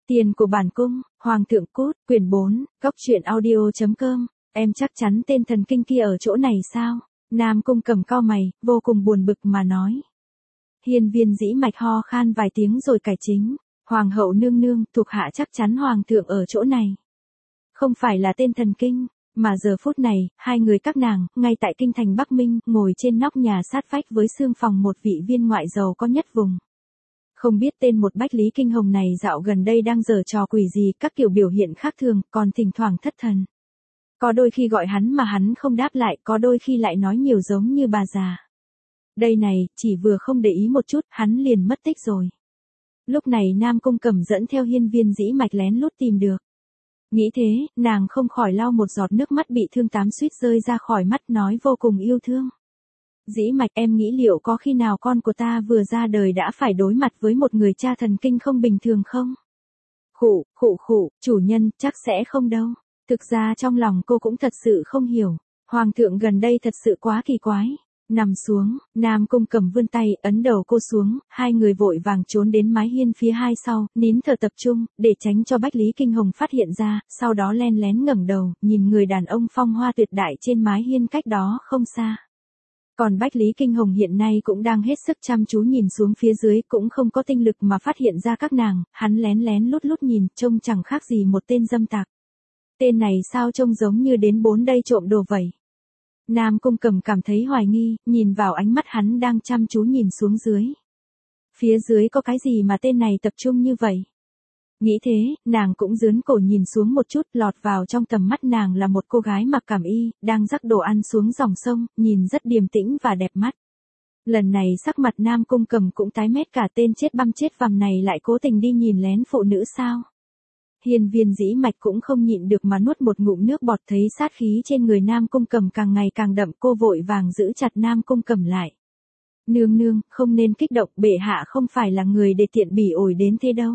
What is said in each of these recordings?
Tiền của bản cung, Hoàng thượng cút, quyển 4, góc truyện audio.com, em chắc chắn tên thần kinh kia ở chỗ này sao? Nam Cung Cầm cau mày, vô cùng buồn bực mà nói. Hiên Viên Dĩ Mạch ho khan vài tiếng rồi cải chính, Hoàng hậu nương nương, thuộc hạ chắc chắn Hoàng thượng ở chỗ này. Không phải là tên thần kinh, mà giờ phút này, hai người các nàng, ngay tại kinh thành Bắc Minh, ngồi trên nóc nhà sát vách với xương phòng một vị viên ngoại giàu có nhất vùng. Không biết tên một Bách Lý Kinh Hồng này dạo gần đây đang giở trò quỷ gì, các kiểu biểu hiện khác thường, còn thỉnh thoảng thất thần. Có đôi khi gọi hắn mà hắn không đáp lại, có đôi khi lại nói nhiều giống như bà già. Đây này, chỉ vừa không để ý một chút, hắn liền mất tích rồi. Lúc này Nam Cung Cầm dẫn theo Hiên Viên Dĩ Mạch lén lút tìm được. Nghĩ thế, nàng không khỏi lau một giọt nước mắt bị thương tám suýt rơi ra khỏi mắt, nói vô cùng yêu thương. Dĩ Mạch, em nghĩ liệu có khi nào con của ta vừa ra đời đã phải đối mặt với một người cha thần kinh không bình thường không? Khụ, chủ nhân, chắc sẽ không đâu. Thực ra trong lòng cô cũng thật sự không hiểu. Hoàng thượng gần đây thật sự quá kỳ quái. Nằm xuống, Nam Cung Cầm vươn tay, ấn đầu cô xuống, hai người vội vàng trốn đến mái hiên phía hai sau, nín thở tập trung, để tránh cho Bách Lý Kinh Hồng phát hiện ra, sau đó len lén ngẩng đầu, nhìn người đàn ông phong hoa tuyệt đại trên mái hiên cách đó không xa. Còn Bách Lý Kinh Hồng hiện nay cũng đang hết sức chăm chú nhìn xuống phía dưới, cũng không có tinh lực mà phát hiện ra các nàng, hắn lén lén lút lút nhìn, trông chẳng khác gì một tên dâm tặc. Tên này sao trông giống như đến bốn đây trộm đồ vậy? Nam Cung Cầm cảm thấy hoài nghi, nhìn vào ánh mắt hắn đang chăm chú nhìn xuống dưới. Phía dưới có cái gì mà tên này tập trung như vậy? Nghĩ thế, nàng cũng dướn cổ nhìn xuống một chút, lọt vào trong tầm mắt nàng là một cô gái mặc cẩm y, đang rắc đồ ăn xuống dòng sông, nhìn rất điềm tĩnh và đẹp mắt. Lần này sắc mặt Nam Cung Cầm cũng tái mét, cả tên chết băm chết vằm này lại cố tình đi nhìn lén phụ nữ sao? Hiên Viên Dĩ Mạch cũng không nhịn được mà nuốt một ngụm nước bọt, thấy sát khí trên người Nam Cung Cầm càng ngày càng đậm, cô vội vàng giữ chặt Nam Cung Cầm lại. Nương nương, không nên kích động, bệ hạ không phải là người để tiện bỉ ổi đến thế đâu.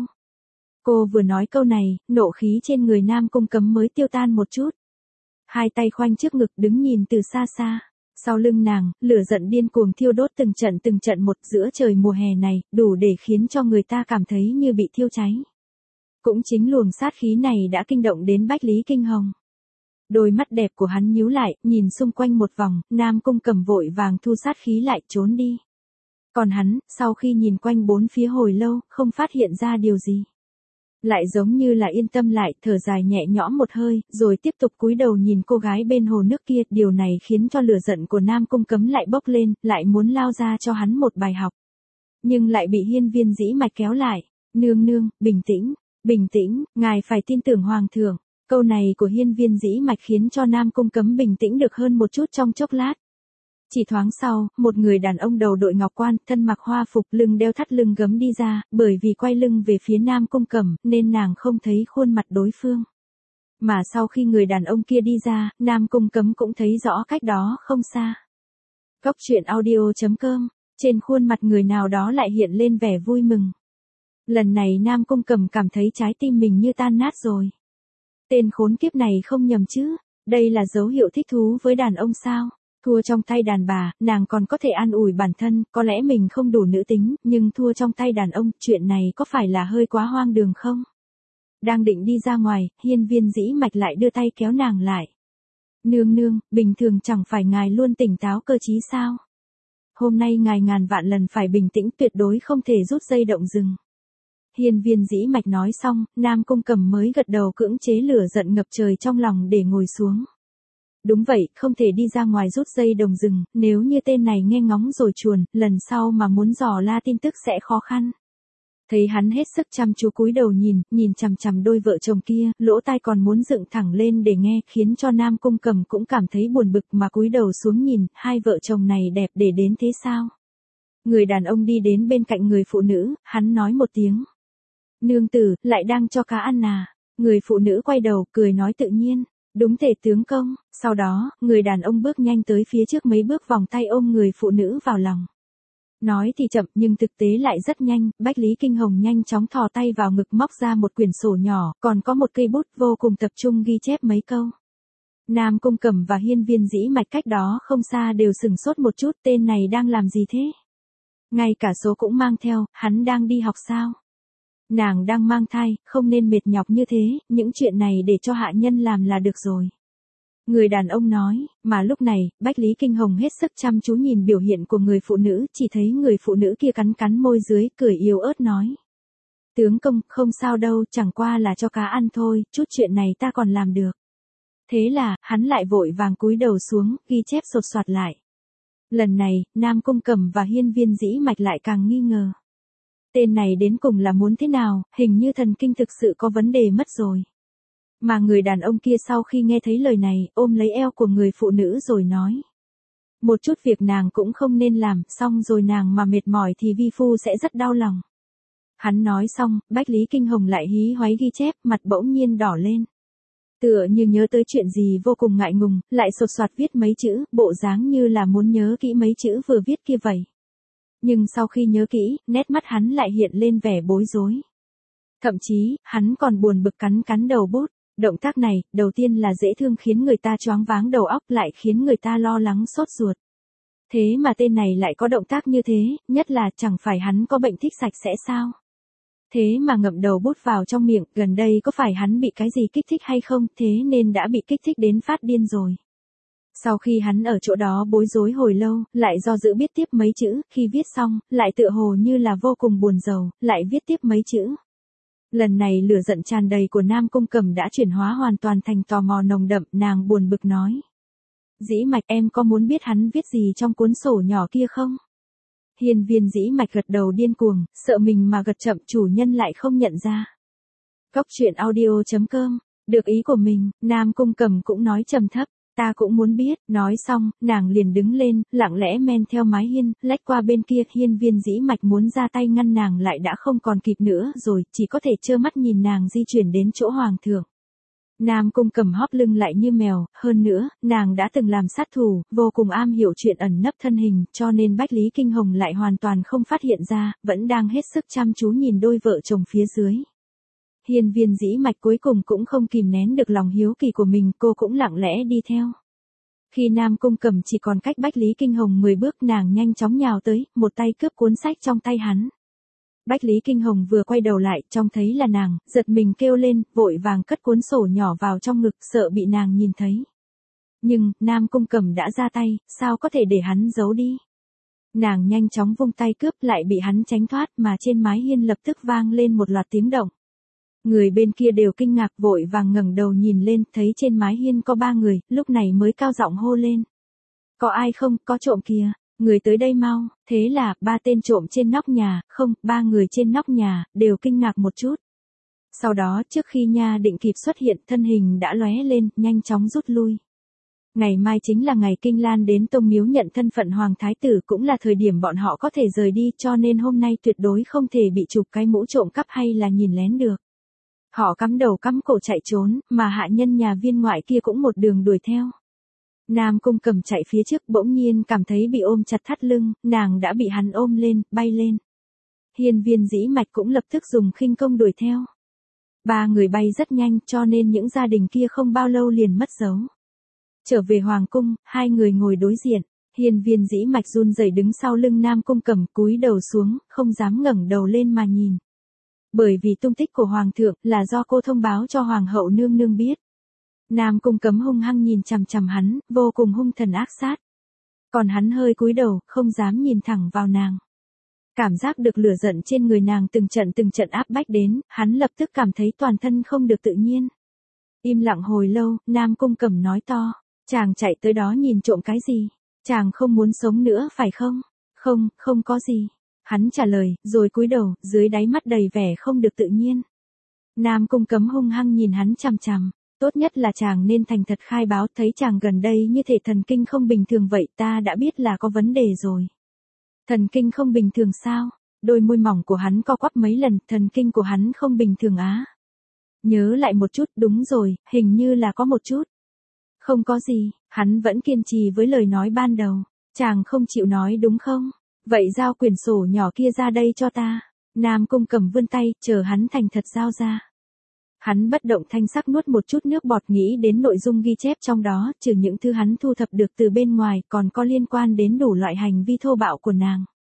Cô vừa nói câu này, nộ khí trên người Nam Cung Cầm mới tiêu tan một chút. Hai tay khoanh trước ngực đứng nhìn từ xa xa. Sau lưng nàng, lửa giận điên cuồng thiêu đốt từng trận một, giữa trời mùa hè này, đủ để khiến cho người ta cảm thấy như bị thiêu cháy. Cũng chính luồng sát khí này đã kinh động đến Bách Lý Kinh Hồng. Đôi mắt đẹp của hắn nhíu lại, nhìn xung quanh một vòng, Nam Cung Cầm vội vàng thu sát khí lại, trốn đi. Còn hắn, sau khi nhìn quanh bốn phía hồi lâu, không phát hiện ra điều gì. Lại giống như là yên tâm lại, thở dài nhẹ nhõm một hơi, rồi tiếp tục cúi đầu nhìn cô gái bên hồ nước kia. Điều này khiến cho lửa giận của Nam Cung Cấm lại bốc lên, lại muốn lao ra cho hắn một bài học. Nhưng lại bị Hiên Viên Dĩ Mạch kéo lại. Nương nương, bình tĩnh, ngài phải tin tưởng Hoàng thượng. Câu này của Hiên Viên Dĩ Mạch khiến cho Nam Cung Cấm bình tĩnh được hơn một chút trong chốc lát. Chỉ thoáng sau, một người đàn ông đầu đội ngọc quan, thân mặc hoa phục, lưng đeo thắt lưng gấm đi ra, bởi vì quay lưng về phía Nam Cung Cầm, nên nàng không thấy khuôn mặt đối phương. Mà sau khi người đàn ông kia đi ra, Nam Cung Cấm cũng thấy rõ cách đó không xa. Góc truyện audio.com, trên khuôn mặt người nào đó lại hiện lên vẻ vui mừng. Lần này Nam Cung Cầm cảm thấy trái tim mình như tan nát rồi. Tên khốn kiếp này không nhầm chứ, đây là dấu hiệu thích thú với đàn ông sao? Thua trong tay đàn bà, nàng còn có thể an ủi bản thân, có lẽ mình không đủ nữ tính, nhưng thua trong tay đàn ông, chuyện này có phải là hơi quá hoang đường không? Đang định đi ra ngoài, Hiên Viên Dĩ Mạch lại đưa tay kéo nàng lại. Nương, bình thường chẳng phải ngài luôn tỉnh táo cơ trí sao? Hôm nay ngài ngàn vạn lần phải bình tĩnh, tuyệt đối không thể rút dây động rừng. Hiên Viên Dĩ Mạch nói xong, Nam Cung Cầm mới gật đầu, cưỡng chế lửa giận ngập trời trong lòng để ngồi xuống. Đúng vậy, không thể đi ra ngoài rút dây đồng rừng, nếu như tên này nghe ngóng rồi chuồn, lần sau mà muốn dò la tin tức sẽ khó khăn. Thấy hắn hết sức chăm chú cúi đầu nhìn chằm chằm đôi vợ chồng kia, lỗ tai còn muốn dựng thẳng lên để nghe, khiến cho Nam Cung Cầm cũng cảm thấy buồn bực mà cúi đầu xuống nhìn, hai vợ chồng này đẹp để đến thế sao? Người đàn ông đi đến bên cạnh người phụ nữ, hắn nói một tiếng. Nương tử, lại đang cho cá ăn à? Người phụ nữ quay đầu, cười nói tự nhiên. Đúng tể tướng công. Sau đó, người đàn ông bước nhanh tới phía trước mấy bước, vòng tay ôm người phụ nữ vào lòng. Nói thì chậm nhưng thực tế lại rất nhanh, Bách Lý Kinh Hồng nhanh chóng thò tay vào ngực móc ra một quyển sổ nhỏ, còn có một cây bút, vô cùng tập trung ghi chép mấy câu. Nam Cung Cầm và Hiên Viên Dĩ Mạch cách đó không xa đều sửng sốt một chút, tên này đang làm gì thế? Ngay cả số cũng mang theo, hắn đang đi học sao? Nàng đang mang thai, không nên mệt nhọc như thế, những chuyện này để cho hạ nhân làm là được rồi. Người đàn ông nói, mà lúc này, Bách Lý Kinh Hồng hết sức chăm chú nhìn biểu hiện của người phụ nữ, chỉ thấy người phụ nữ kia cắn cắn môi dưới, cười yếu ớt nói. Tướng công, không sao đâu, chẳng qua là cho cá ăn thôi, chút chuyện này ta còn làm được. Thế là, hắn lại vội vàng cúi đầu xuống, ghi chép sột soạt lại. Lần này, Nam Cung Cẩm và Hiên Viên Dĩ Mạch lại càng nghi ngờ. Tên này đến cùng là muốn thế nào, hình như thần kinh thực sự có vấn đề mất rồi. Mà người đàn ông kia sau khi nghe thấy lời này, ôm lấy eo của người phụ nữ rồi nói. Một chút việc nàng cũng không nên làm, xong rồi nàng mà mệt mỏi thì vi phu sẽ rất đau lòng. Hắn nói xong, Bách Lý Kinh Hồng lại hí hoáy ghi chép, mặt bỗng nhiên đỏ lên. Tựa như nhớ tới chuyện gì vô cùng ngại ngùng, lại sột soạt viết mấy chữ, bộ dáng như là muốn nhớ kỹ mấy chữ vừa viết kia vậy. Nhưng sau khi nhớ kỹ, nét mắt hắn lại hiện lên vẻ bối rối. Thậm chí, hắn còn buồn bực cắn cắn đầu bút. Động tác này, đầu tiên là dễ thương khiến người ta choáng váng đầu óc, lại khiến người ta lo lắng sốt ruột. Thế mà tên này lại có động tác như thế, nhất là chẳng phải hắn có bệnh thích sạch sẽ sao? Thế mà ngậm đầu bút vào trong miệng, gần đây có phải hắn bị cái gì kích thích hay không, thế nên đã bị kích thích đến phát điên rồi. Sau khi hắn ở chỗ đó bối rối hồi lâu, lại do dự viết tiếp mấy chữ, khi viết xong, lại tựa hồ như là vô cùng buồn rầu, lại viết tiếp mấy chữ. Lần này lửa giận tràn đầy của Nam Cung Cẩm đã chuyển hóa hoàn toàn thành tò mò nồng đậm, nàng buồn bực nói. Dĩ Mạch, em có muốn biết hắn viết gì trong cuốn sổ nhỏ kia không? Hiên Viên Dĩ Mạch gật đầu điên cuồng, sợ mình mà gật chậm chủ nhân lại không nhận ra. Cóc truyện audio.com, được ý của mình, Nam Cung Cẩm cũng nói trầm thấp. Ta cũng muốn biết, nói xong, nàng liền đứng lên, lặng lẽ men theo mái hiên, lách qua bên kia, Hiên Viên Dĩ Mạch muốn ra tay ngăn nàng lại đã không còn kịp nữa rồi, chỉ có thể trơ mắt nhìn nàng di chuyển đến chỗ hoàng thượng. Nam Cung Cẩm hóp lưng lại như mèo, hơn nữa, nàng đã từng làm sát thủ, vô cùng am hiểu chuyện ẩn nấp thân hình, cho nên Bách Lý Kinh Hồng lại hoàn toàn không phát hiện ra, vẫn đang hết sức chăm chú nhìn đôi vợ chồng phía dưới. Hiên Viên Dĩ Mạch cuối cùng cũng không kìm nén được lòng hiếu kỳ của mình, cô cũng lặng lẽ đi theo. Khi Nam Cung Cẩm chỉ còn cách Bách Lý Kinh Hồng 10 bước, nàng nhanh chóng nhào tới, một tay cướp cuốn sách trong tay hắn. Bách Lý Kinh Hồng vừa quay đầu lại, trông thấy là nàng, giật mình kêu lên, vội vàng cất cuốn sổ nhỏ vào trong ngực, sợ bị nàng nhìn thấy. Nhưng, Nam Cung Cẩm đã ra tay, sao có thể để hắn giấu đi. Nàng nhanh chóng vung tay cướp, lại bị hắn tránh thoát, mà trên mái hiên lập tức vang lên một loạt tiếng động. Người bên kia đều kinh ngạc, vội vàng ngẩng đầu nhìn lên, thấy trên mái hiên có 3 người, lúc này mới cao giọng hô lên. Có ai không, có trộm kìa, người tới đây mau. Thế là, 3 tên trộm trên nóc nhà, không, 3 người trên nóc nhà, đều kinh ngạc một chút. Sau đó, trước khi Nha Định kịp xuất hiện, thân hình đã lóe lên, nhanh chóng rút lui. Ngày mai chính là ngày Kinh Lan đến Tông Miếu nhận thân phận Hoàng Thái Tử, cũng là thời điểm bọn họ có thể rời đi, cho nên hôm nay tuyệt đối không thể bị chụp cái mũ trộm cắp hay là nhìn lén được. Họ cắm đầu cắm cổ chạy trốn, mà hạ nhân nhà viên ngoại kia cũng một đường đuổi theo. Nam Cung Cẩm chạy phía trước, bỗng nhiên cảm thấy bị ôm chặt thắt lưng, nàng đã bị hắn ôm lên, bay lên. Hiên Viên Dĩ Mạch cũng lập tức dùng khinh công đuổi theo. 3 người bay rất nhanh, cho nên những gia đình kia không bao lâu liền mất dấu. Trở về hoàng cung, 2 người ngồi đối diện. Hiên Viên Dĩ Mạch run rẩy đứng sau lưng Nam Cung Cẩm, cúi đầu xuống, không dám ngẩng đầu lên mà nhìn. Bởi vì tung tích của hoàng thượng là do cô thông báo cho hoàng hậu nương nương biết. Nam Cung Cẩm hung hăng nhìn chằm chằm hắn, vô cùng hung thần ác sát. Còn hắn hơi cúi đầu, không dám nhìn thẳng vào nàng. Cảm giác được lửa giận trên người nàng từng trận áp bách đến, hắn lập tức cảm thấy toàn thân không được tự nhiên. Im lặng hồi lâu, Nam Cung Cẩm nói to, chàng chạy tới đó nhìn trộm cái gì? Chàng không muốn sống nữa phải không? Không, không có gì. Hắn trả lời, rồi cúi đầu, dưới đáy mắt đầy vẻ không được tự nhiên. Nam Cung Cẩm hung hăng nhìn hắn chằm chằm. Tốt nhất là chàng nên thành thật khai báo, thấy chàng gần đây như thể thần kinh không bình thường vậy, ta đã biết là có vấn đề rồi. Thần kinh không bình thường sao? Đôi môi mỏng của hắn co quắp mấy lần, thần kinh của hắn không bình thường á. Nhớ lại một chút, đúng rồi, hình như là có một chút. Không có gì, hắn vẫn kiên trì với lời nói ban đầu. Chàng không chịu nói đúng không? Vậy giao quyển sổ nhỏ kia ra đây cho ta. Nam Cung Cẩm vươn tay, chờ hắn thành thật giao ra. Hắn bất động thanh sắc nuốt một chút nước bọt, nghĩ đến nội dung ghi chép trong đó, trừ những thứ hắn thu thập được từ bên ngoài, còn có liên quan đến đủ loại hành vi thô bạo của nàng.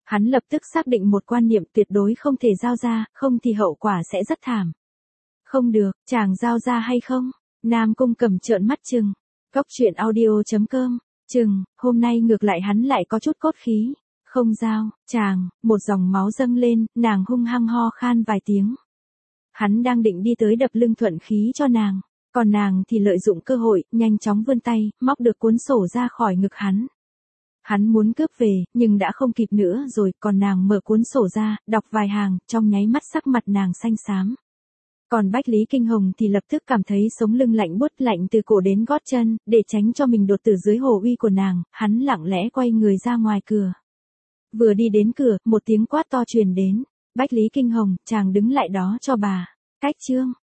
Hắn lập tức xác định một quan niệm tuyệt đối không thể giao ra, không thì hậu quả sẽ rất thảm. Không được, chàng giao ra hay không? Nam Cung Cẩm trợn mắt trừng. Cốc truyện audio.com. Trừng, hôm nay ngược lại hắn lại có chút cốt khí. Không giao, chàng, một dòng máu dâng lên, nàng hung hăng ho khan vài tiếng. Hắn đang định đi tới đập lưng thuận khí cho nàng, còn nàng thì lợi dụng cơ hội, nhanh chóng vươn tay, móc được cuốn sổ ra khỏi ngực hắn. Hắn muốn cướp về, nhưng đã không kịp nữa rồi, còn nàng mở cuốn sổ ra, đọc vài hàng, trong nháy mắt sắc mặt nàng xanh xám. Còn Bách Lý Kinh Hồng thì lập tức cảm thấy sống lưng lạnh buốt lạnh từ cổ đến gót chân, để tránh cho mình đột tử dưới hồ uy của nàng, hắn lặng lẽ quay người ra ngoài cửa. Vừa đi đến cửa, một tiếng quát to truyền đến. Bách Lý Kinh Hồng, chàng đứng lại đó cho bà. Cách chương.